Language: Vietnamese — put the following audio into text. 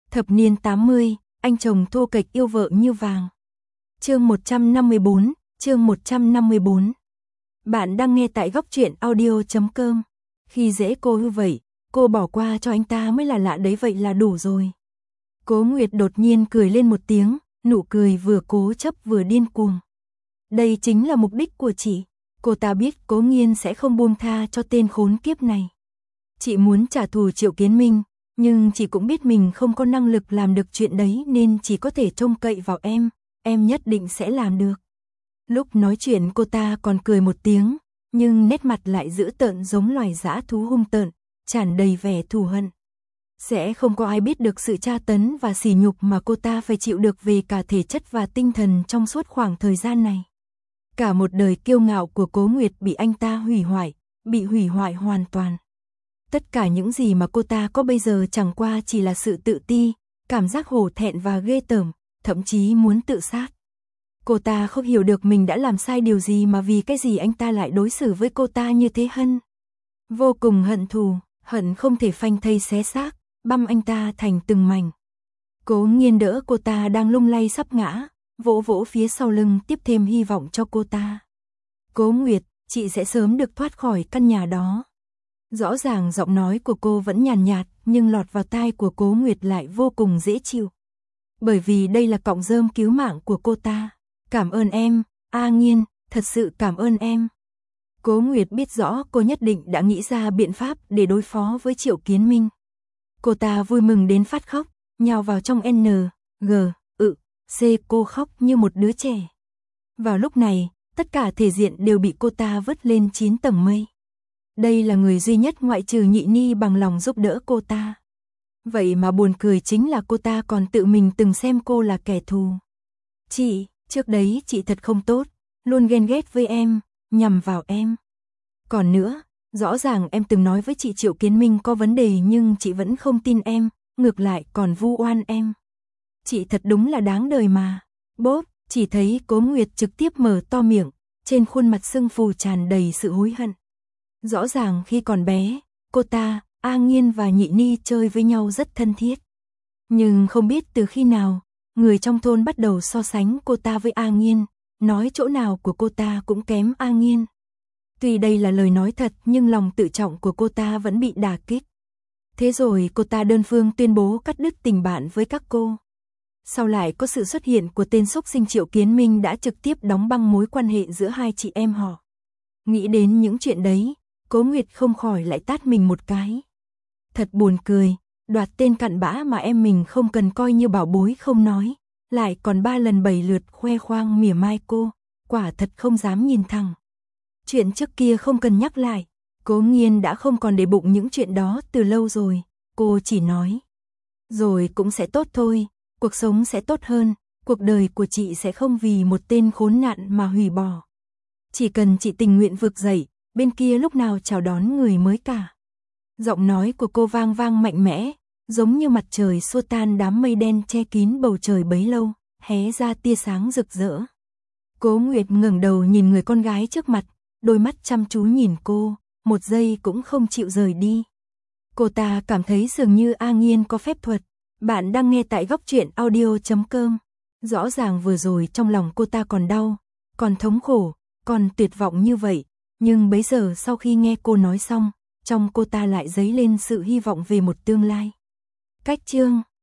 Thập niên 80, anh chồng thô kệch yêu vợ như vàng. Chương 154, chương 154. Bạn đang nghe tại góc truyện audio.com. Khi dễ cô như vậy, cô bỏ qua cho anh ta mới là lạ đấy, vậy là đủ rồi. Cố Nguyệt đột nhiên cười lên một tiếng, nụ cười vừa cố chấp vừa điên cuồng. Đây chính là mục đích của chị. Cô ta biết Cố Nghiên sẽ không buông tha cho tên khốn kiếp này. Chị muốn trả thù Triệu Kiến Minh, nhưng chị cũng biết mình không có năng lực làm được chuyện đấy nên chỉ có thể trông cậy vào em nhất định sẽ làm được. Lúc nói chuyện cô ta còn cười một tiếng, nhưng nét mặt lại dữ tợn giống loài dã thú hung tợn, tràn đầy vẻ thù hận. Sẽ không có ai biết được sự tra tấn và sỉ nhục mà cô ta phải chịu được về cả thể chất và tinh thần trong suốt khoảng thời gian này. Cả một đời kiêu ngạo của Cố Nguyệt bị anh ta bị hủy hoại hoàn toàn. Tất cả những gì mà cô ta có bây giờ chẳng qua chỉ là sự tự ti, cảm giác hổ thẹn và ghê tởm, thậm chí muốn tự sát. Cô ta không hiểu được mình đã làm sai điều gì mà vì cái gì anh ta lại đối xử với cô ta như thế. Vô cùng hận thù, hận không thể phanh thây xé xác, băm anh ta thành từng mảnh. Cố Nghiên đỡ cô ta đang lung lay sắp ngã, vỗ vỗ phía sau lưng tiếp thêm hy vọng cho cô ta. Cố Nguyệt, chị sẽ sớm được thoát khỏi căn nhà đó. Rõ ràng giọng nói của cô vẫn nhàn nhạt, nhưng lọt vào tai của Cố Nguyệt lại vô cùng dễ chịu. Bởi vì đây là cọng rơm cứu mạng của cô ta. Cảm ơn em, A Nghiên, thật sự cảm ơn em. Cố Nguyệt biết rõ cô nhất định đã nghĩ ra biện pháp để đối phó với Triệu Kiến Minh. Cô ta vui mừng đến phát khóc, nhào vào trong C, cô khóc như một đứa trẻ. Vào lúc này, tất cả thể diện đều bị cô ta vứt lên 9 tầng mây. Đây là người duy nhất ngoại trừ Nhị Ni bằng lòng giúp đỡ cô ta. Vậy mà buồn cười chính là cô ta còn tự mình từng xem cô là kẻ thù. Chị, trước đấy chị thật không tốt, luôn ghen ghét với em, nhằm vào em. Còn nữa, rõ ràng em từng nói với chị Triệu Kiến Minh có vấn đề nhưng chị vẫn không tin em, ngược lại còn vu oan em. Chị thật đúng là đáng đời mà. Bốp, chỉ thấy Cố Nguyệt trực tiếp mở to miệng, trên khuôn mặt sưng phù tràn đầy sự hối hận. Rõ ràng khi còn bé, cô ta, A Nghiên và Nhị Ni chơi với nhau rất thân thiết. Nhưng không biết từ khi nào, người trong thôn bắt đầu so sánh cô ta với A Nghiên, nói chỗ nào của cô ta cũng kém A Nghiên. Tuy đây là lời nói thật nhưng lòng tự trọng của cô ta vẫn bị đả kích. Thế rồi cô ta đơn phương tuyên bố cắt đứt tình bạn với các cô. Sau lại có sự xuất hiện của tên xúc sinh Triệu Kiến Minh đã trực tiếp đóng băng mối quan hệ giữa hai chị em họ. Nghĩ đến những chuyện đấy, Cố Nguyệt không khỏi lại tát mình một cái. Thật buồn cười, đoạt tên cặn bã mà em mình không cần coi như bảo bối không nói, lại còn 3 lần 7 lượt khoe khoang mỉa mai cô, quả thật không dám nhìn thẳng. Chuyện trước kia không cần nhắc lại, Cố Nghiên đã không còn để bụng những chuyện đó từ lâu rồi, cô chỉ nói. Rồi cũng sẽ tốt thôi, cuộc sống sẽ tốt hơn, cuộc đời của chị sẽ không vì một tên khốn nạn mà hủy bỏ. Chỉ cần chị tình nguyện vực dậy, bên kia lúc nào chào đón người mới cả. Giọng nói của cô vang vang mạnh mẽ, giống như mặt trời xua tan đám mây đen che kín bầu trời bấy lâu, hé ra tia sáng rực rỡ. Cố Nguyệt ngẩng đầu nhìn người con gái trước mặt, đôi mắt chăm chú nhìn cô, một giây cũng không chịu rời đi. Cô ta cảm thấy dường như A Nghiên có phép thuật. Bạn đang nghe tại góc truyện audio.com. Rõ ràng vừa rồi trong lòng cô ta còn đau, còn thống khổ, còn tuyệt vọng như vậy, nhưng bấy giờ sau khi nghe cô nói xong, trong cô ta lại dấy lên sự hy vọng về một tương lai. Cách chương